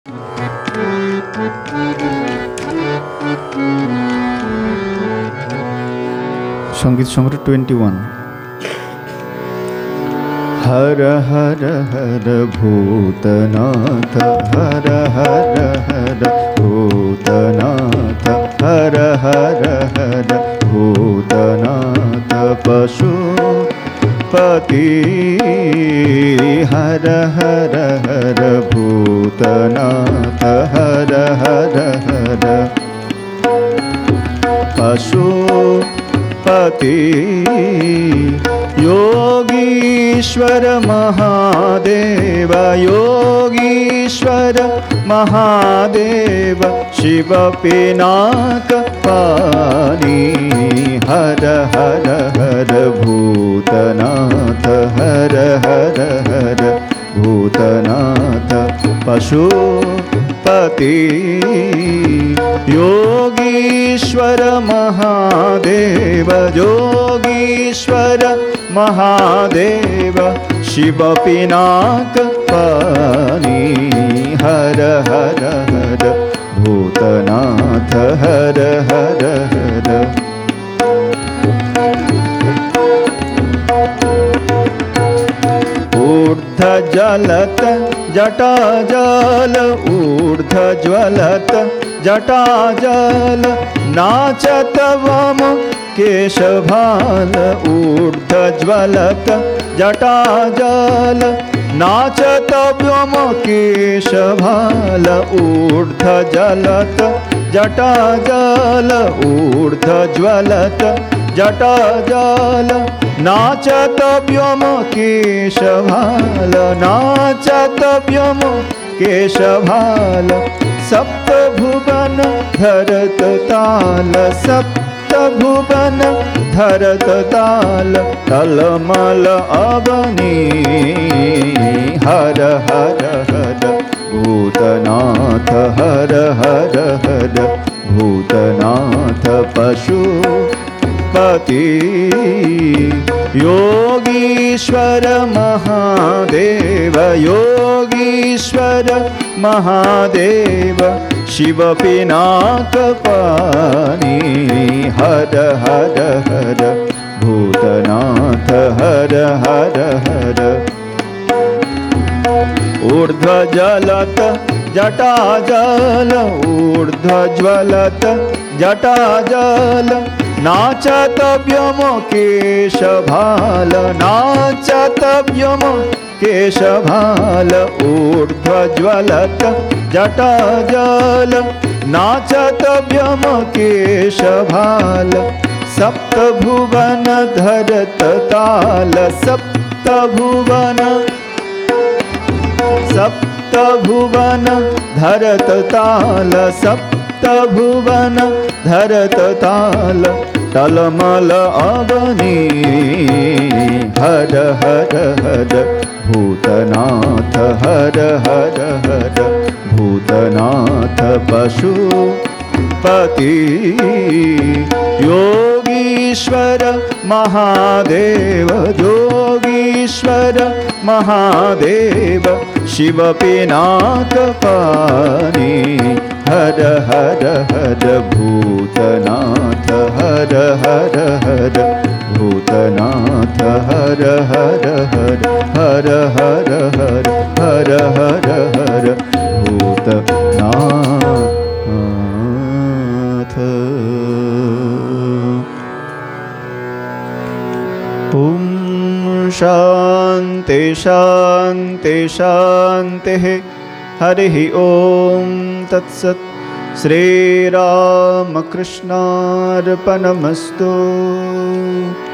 संगीत सम्राट 21। हर हर हर भूतनाथ, हर हर हर भूतनाथ, हर हर हर भूतनाथ पशुपति। हर हर हर भूतनाथ, हर हर हर पशुपति। योगीश्वर महादेव, योगीश्वर महादेव, शिव पिनाक पानी। हर हर हर भूतनाथ, हर हर हर भूतनाथ पशुपति। योगीश्वर महादेव, योगीश्वर महादेव, शिव पिनाक पानी। हर हर हर भूतनाथ, हर हर हर। ऊर्ध्व ज्वलत जटाजल, ऊर्ध्व ज्वलत जटाजल, नाचत वम केशभाल। ऊर्ध्व ज्वलत जटाजल, नाचत व्योम केशभाल। ऊर्ध्व ज्वलत जटाजल, ऊर्ध्व ज्वलत जटाजल, नाचत व्योम केशभाल, नाचत व्योम केशभाल। सप्त भुवन धरत ताल, सप्त भुवन धरत ताल, टलमल अवनी। हर हर हर भूतनाथ, हर हर हर भूतनाथ पशुपति। योगीश्वर महादेव, योगीश्वर महादेव, शिव पिनाक पानी। हर हर हर भूतनाथ, हर हर हर। ऊर्ध्व ज्वलत जटाजल, ऊर्ध्व ज्वलत जटाजल, नाचत व्योम केशभाल, नाचत व्योम केशभाल। ऊर्ध्व ज्वलत जटाजल, नाचत व्योम केशभाल। सप्त भुवन धरत ताल, सप्त भुवन, सप्त भुवन धरत ताल, सप्त भुवन धरत ताल, टलमल अवनी। हर हर हर भूतनाथ, हर हर हर भूतनाथ पशुपति। योगीश्वर महादेव, योगीश्वर महादेव, शिव पिनाक पानी। हर हर हर भूतनाथ, हर हर हर भूतनाथ, हर हर हर, हर हर हर, हर हर हर भूतनाथ। ओम शांति शांति शांति। हरिः ओम तत्सत्। श्रीरामकृष्णार्पणमस्तु।